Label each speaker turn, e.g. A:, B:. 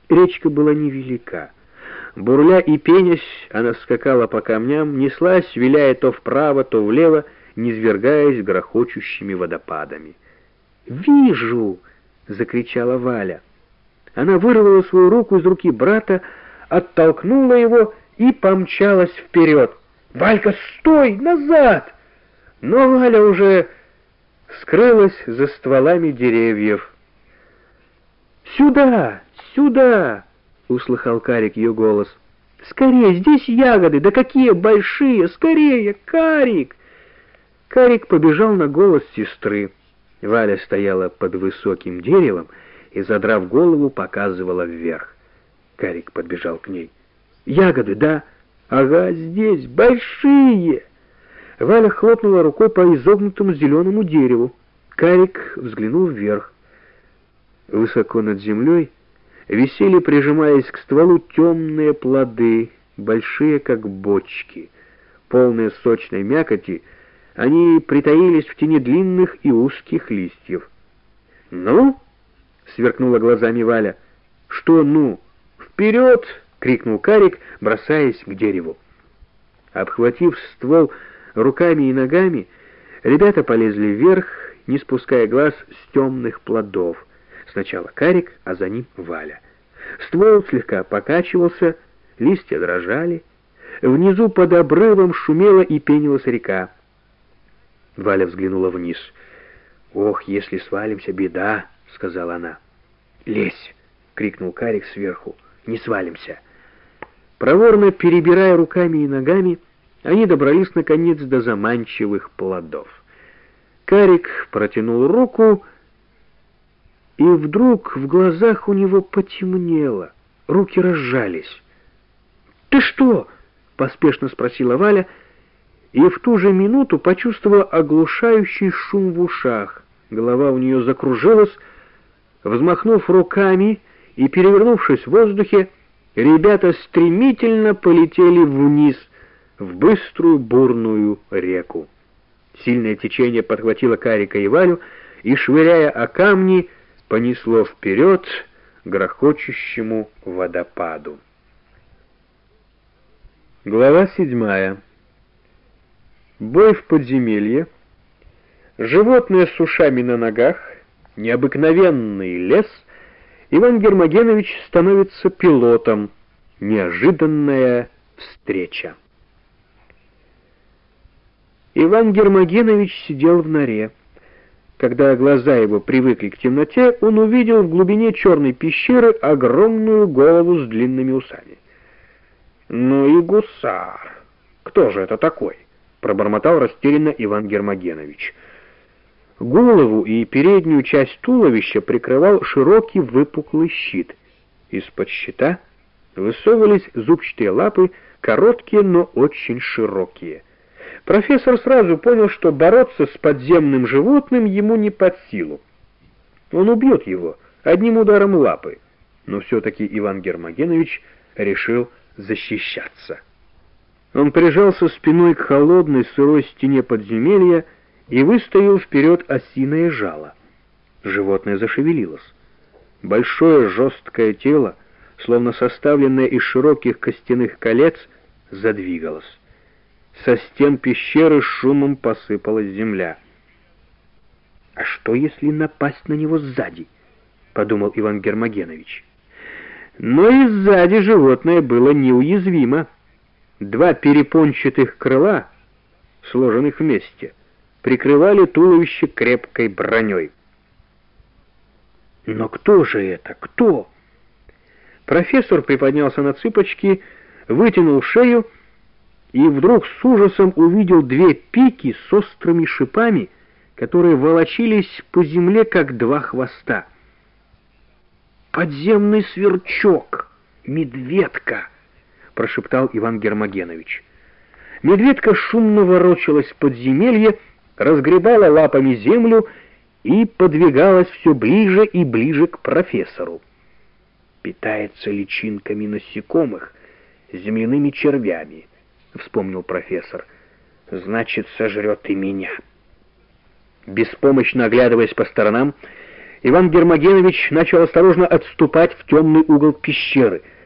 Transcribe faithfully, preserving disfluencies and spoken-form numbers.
A: Речка была невелика. Бурля и пенясь, она скакала по камням, неслась, виляя то вправо, то влево, низвергаясь грохочущими водопадами. «Вижу!» — закричала Валя. Она вырвала свою руку из руки брата, оттолкнула его и помчалась вперед. «Валька, стой! Назад!» Но Валя уже скрылась за стволами деревьев. «Сюда! Сюда!» — услыхал Карик ее голос. «Скорее, здесь ягоды! Да какие большие! Скорее, Карик!» Карик побежал на голос сестры. Валя стояла под высоким деревом и, задрав голову, показывала вверх. Карик подбежал к ней. «Ягоды, да? Ага, здесь, большие!» Валя хлопнула рукой по изогнутому зеленому дереву. Карик взглянул вверх. Высоко над землей висели, прижимаясь к стволу, темные плоды, большие, как бочки. Полные сочной мякоти, они притаились в тени длинных и узких листьев. «Ну?» — сверкнула глазами Валя. «Что «ну»?» «Вперед!» — крикнул Карик, бросаясь к дереву. Обхватив ствол руками и ногами, ребята полезли вверх, не спуская глаз с темных плодов. Сначала Карик, а за ним Валя. Ствол слегка покачивался, листья дрожали. Внизу под обрывом шумела и пенилась река. Валя взглянула вниз. «Ох, если свалимся, беда!» — сказала она. «Лезь!» — крикнул Карик сверху. «Не свалимся!» Проворно перебирая руками и ногами, они добрались наконец до заманчивых плодов. Карик протянул руку, и вдруг в глазах у него потемнело, руки разжались. «Ты что?» — поспешно спросила Валя, и в ту же минуту почувствовала оглушающий шум в ушах. Голова у нее закружилась. Взмахнув руками и перевернувшись в воздухе, ребята стремительно полетели вниз, в быструю бурную реку. Сильное течение подхватило Карика и Валю и, швыряя о камни, понесло вперед к грохочущему водопаду. Глава седьмая. Бой в подземелье. Животные с ушами на ногах. Необыкновенный лес. Иван Гермогенович становится пилотом. Неожиданная встреча. Иван Гермогенович сидел в норе. Когда глаза его привыкли к темноте, он увидел в глубине черной пещеры огромную голову с длинными усами. «Ну и гусар! Кто же это такой?» — пробормотал растерянно Иван Гермогенович. Голову и переднюю часть туловища прикрывал широкий выпуклый щит. Из-под щита высовывались зубчатые лапы, короткие, но очень широкие. Профессор сразу понял, что бороться с подземным животным ему не под силу. Он убьет его одним ударом лапы, но все-таки Иван Гермогенович решил защищаться. Он прижался спиной к холодной сырой стене подземелья и выставил вперед осиное жало. Животное зашевелилось. Большое жесткое тело, словно составленное из широких костяных колец, задвигалось. Со стен пещеры шумом посыпалась земля. «А что, если напасть на него сзади?» — подумал Иван Гермогенович. Но и сзади животное было неуязвимо. Два перепончатых крыла, сложенных вместе, прикрывали туловище крепкой броней. Но кто же это? Кто? Профессор приподнялся на цыпочки, вытянул шею и вдруг с ужасом увидел две пики с острыми шипами, которые волочились по земле, как два хвоста. «Подземный сверчок! Медведка!» — прошептал Иван Гермогенович. Медведка шумно ворочалась в подземелье, разгребала лапами землю и подвигалась все ближе и ближе к профессору. «Питается личинками насекомых, земляными червями», — вспомнил профессор. «Значит, сожрет и меня». Беспомощно оглядываясь по сторонам, Иван Гермогенович начал осторожно отступать в темный угол пещеры.